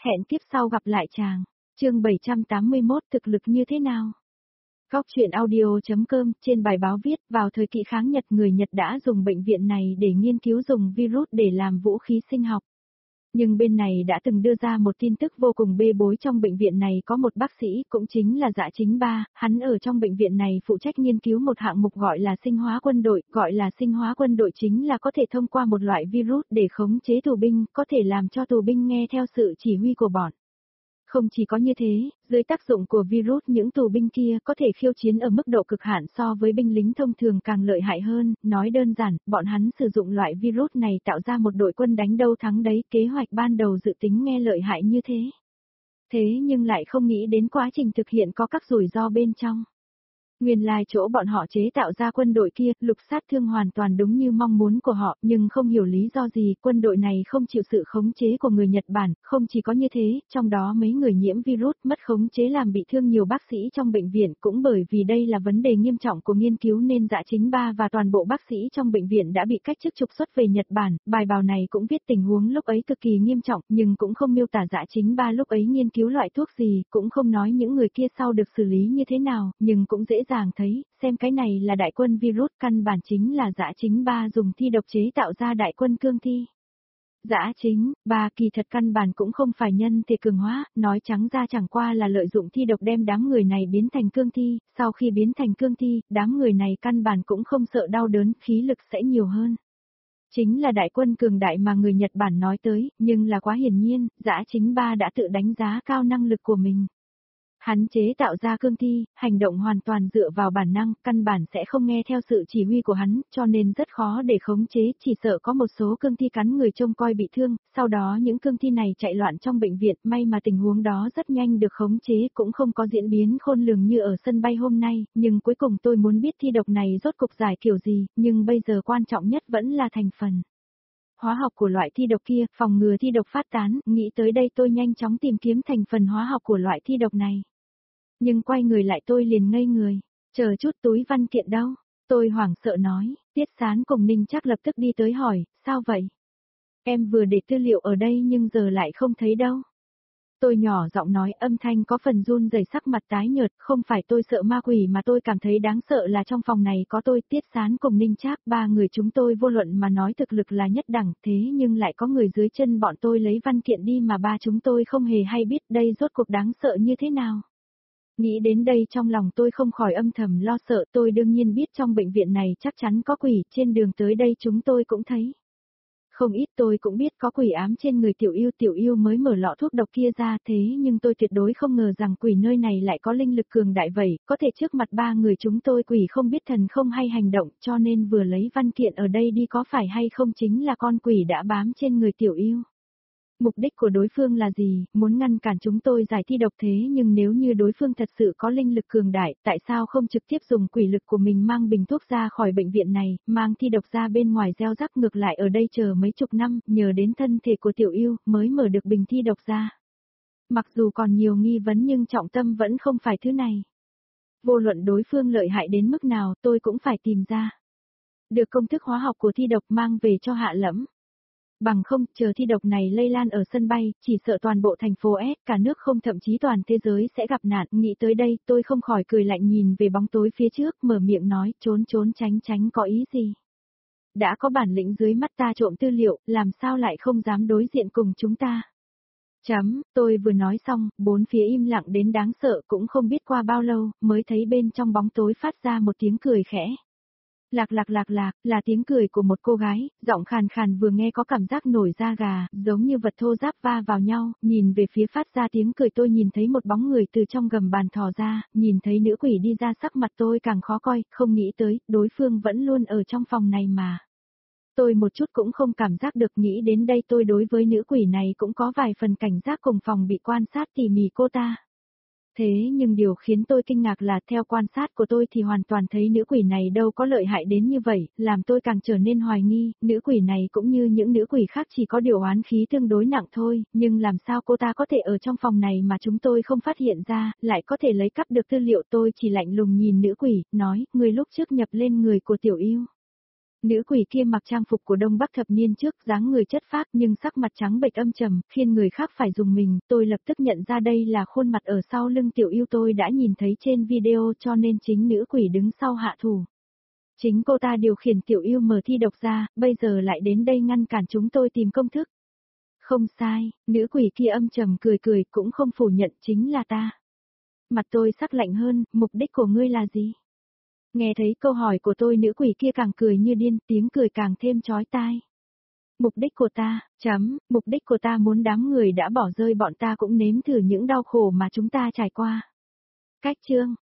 Hẹn tiếp sau gặp lại chàng. Chương 781 thực lực như thế nào? Góc truyện audio.com trên bài báo viết vào thời kỳ kháng Nhật người Nhật đã dùng bệnh viện này để nghiên cứu dùng virus để làm vũ khí sinh học. Nhưng bên này đã từng đưa ra một tin tức vô cùng bê bối trong bệnh viện này có một bác sĩ cũng chính là Dã Chính Ba, hắn ở trong bệnh viện này phụ trách nghiên cứu một hạng mục gọi là sinh hóa quân đội, gọi là sinh hóa quân đội chính là có thể thông qua một loại virus để khống chế tù binh, có thể làm cho tù binh nghe theo sự chỉ huy của bọn. Không chỉ có như thế, dưới tác dụng của virus những tù binh kia có thể khiêu chiến ở mức độ cực hạn so với binh lính thông thường càng lợi hại hơn, nói đơn giản, bọn hắn sử dụng loại virus này tạo ra một đội quân đánh đâu thắng đấy, kế hoạch ban đầu dự tính nghe lợi hại như thế. Thế nhưng lại không nghĩ đến quá trình thực hiện có các rủi ro bên trong. Nguyên lai chỗ bọn họ chế tạo ra quân đội kia, lục sát thương hoàn toàn đúng như mong muốn của họ, nhưng không hiểu lý do gì, quân đội này không chịu sự khống chế của người Nhật Bản, không chỉ có như thế, trong đó mấy người nhiễm virus mất khống chế làm bị thương nhiều bác sĩ trong bệnh viện, cũng bởi vì đây là vấn đề nghiêm trọng của nghiên cứu nên Dã Chính Ba và toàn bộ bác sĩ trong bệnh viện đã bị cách chức trục xuất về Nhật Bản, bài báo này cũng viết tình huống lúc ấy cực kỳ nghiêm trọng, nhưng cũng không miêu tả Dã Chính Ba lúc ấy nghiên cứu loại thuốc gì, cũng không nói những người kia sau được xử lý như thế nào, nhưng cũng dễ dàng thấy, xem cái này là đại quân virus căn bản chính là Dã Chính Ba dùng thi độc chế tạo ra đại quân cương thi. Dã Chính Ba kỳ thật căn bản cũng không phải nhân thể cường hóa, nói trắng ra chẳng qua là lợi dụng thi độc đem đám người này biến thành cương thi, sau khi biến thành cương thi, đám người này căn bản cũng không sợ đau đớn, khí lực sẽ nhiều hơn. Chính là đại quân cường đại mà người Nhật Bản nói tới, nhưng là quá hiển nhiên, Dã Chính Ba đã tự đánh giá cao năng lực của mình. Hắn chế tạo ra cương thi, hành động hoàn toàn dựa vào bản năng, căn bản sẽ không nghe theo sự chỉ huy của hắn, cho nên rất khó để khống chế, chỉ sợ có một số cương thi cắn người trông coi bị thương, sau đó những cương thi này chạy loạn trong bệnh viện, may mà tình huống đó rất nhanh được khống chế, cũng không có diễn biến khôn lường như ở sân bay hôm nay, nhưng cuối cùng tôi muốn biết thi độc này rốt cục giải kiểu gì, nhưng bây giờ quan trọng nhất vẫn là thành phần. Hóa học của loại thi độc kia, phòng ngừa thi độc phát tán, nghĩ tới đây tôi nhanh chóng tìm kiếm thành phần hóa học của loại thi độc này. Nhưng quay người lại tôi liền ngây người, chờ chút túi văn kiện đâu, tôi hoảng sợ nói, Tiết Sán cùng Ninh Trác lập tức đi tới hỏi, sao vậy? Em vừa để tư liệu ở đây nhưng giờ lại không thấy đâu. Tôi nhỏ giọng nói âm thanh có phần run rẩy sắc mặt tái nhợt, không phải tôi sợ ma quỷ mà tôi cảm thấy đáng sợ là trong phòng này có tôi Tiết Sán cùng Ninh Trác, ba người chúng tôi vô luận mà nói thực lực là nhất đẳng thế nhưng lại có người dưới chân bọn tôi lấy văn kiện đi mà ba chúng tôi không hề hay biết đây rốt cuộc đáng sợ như thế nào. Nghĩ đến đây trong lòng tôi không khỏi âm thầm lo sợ, tôi đương nhiên biết trong bệnh viện này chắc chắn có quỷ, trên đường tới đây chúng tôi cũng thấy. Không ít tôi cũng biết có quỷ ám trên người tiểu yêu mới mở lọ thuốc độc kia ra thế nhưng tôi tuyệt đối không ngờ rằng quỷ nơi này lại có linh lực cường đại vậy, có thể trước mặt ba người chúng tôi quỷ không biết thần không hay hành động cho nên vừa lấy văn kiện ở đây đi có phải hay không chính là con quỷ đã bám trên người tiểu yêu. Mục đích của đối phương là gì, muốn ngăn cản chúng tôi giải thi độc thế nhưng nếu như đối phương thật sự có linh lực cường đại, tại sao không trực tiếp dùng quỷ lực của mình mang bình thuốc ra khỏi bệnh viện này, mang thi độc ra bên ngoài gieo rắc ngược lại ở đây chờ mấy chục năm, nhờ đến thân thể của tiểu yêu mới mở được bình thi độc ra. Mặc dù còn nhiều nghi vấn nhưng trọng tâm vẫn không phải thứ này. Vô luận đối phương lợi hại đến mức nào tôi cũng phải tìm ra. Được công thức hóa học của thi độc mang về cho Hạ Lẫm. Bằng không, chờ thi độc này lây lan ở sân bay, chỉ sợ toàn bộ thành phố S, cả nước không thậm chí toàn thế giới sẽ gặp nạn. Nghĩ tới đây, tôi không khỏi cười lạnh nhìn về bóng tối phía trước, mở miệng nói, trốn tránh có ý gì. Đã có bản lĩnh dưới mắt ta trộm tư liệu, làm sao lại không dám đối diện cùng chúng ta. Tôi vừa nói xong, bốn phía im lặng đến đáng sợ cũng không biết qua bao lâu, mới thấy bên trong bóng tối phát ra một tiếng cười khẽ. Lạc, là tiếng cười của một cô gái, giọng khàn khàn vừa nghe có cảm giác nổi da gà, giống như vật thô ráp va vào nhau, nhìn về phía phát ra tiếng cười tôi nhìn thấy một bóng người từ trong gầm bàn thò ra, nhìn thấy nữ quỷ đi ra sắc mặt tôi càng khó coi, không nghĩ tới, đối phương vẫn luôn ở trong phòng này mà. Tôi một chút cũng không cảm giác được nghĩ đến đây tôi đối với nữ quỷ này cũng có vài phần cảnh giác cùng phòng bị quan sát tỉ mỉ cô ta. Thế nhưng điều khiến tôi kinh ngạc là theo quan sát của tôi thì hoàn toàn thấy nữ quỷ này đâu có lợi hại đến như vậy, làm tôi càng trở nên hoài nghi, nữ quỷ này cũng như những nữ quỷ khác chỉ có điều oán khí tương đối nặng thôi, nhưng làm sao cô ta có thể ở trong phòng này mà chúng tôi không phát hiện ra, lại có thể lấy cắp được tư liệu tôi chỉ lạnh lùng nhìn nữ quỷ, nói, người lúc trước nhập lên người của tiểu yêu. Nữ quỷ kia mặc trang phục của Đông Bắc thập niên trước, dáng người chất phác nhưng sắc mặt trắng bệch âm trầm, khiến người khác phải dùng mình. Tôi lập tức nhận ra đây là khuôn mặt ở sau lưng Tiểu Yêu tôi đã nhìn thấy trên video, cho nên chính nữ quỷ đứng sau hạ thủ. Chính cô ta điều khiển Tiểu Yêu mở thi độc ra, bây giờ lại đến đây ngăn cản chúng tôi tìm công thức. Không sai, nữ quỷ kia âm trầm cười cười, cũng không phủ nhận chính là ta. Mặt tôi sắc lạnh hơn, mục đích của ngươi là gì? Nghe thấy câu hỏi của tôi, nữ quỷ kia càng cười như điên, tiếng cười càng thêm chói tai. Mục đích của ta, mục đích của ta muốn đám người đã bỏ rơi bọn ta cũng nếm thử những đau khổ mà chúng ta trải qua. Cách chương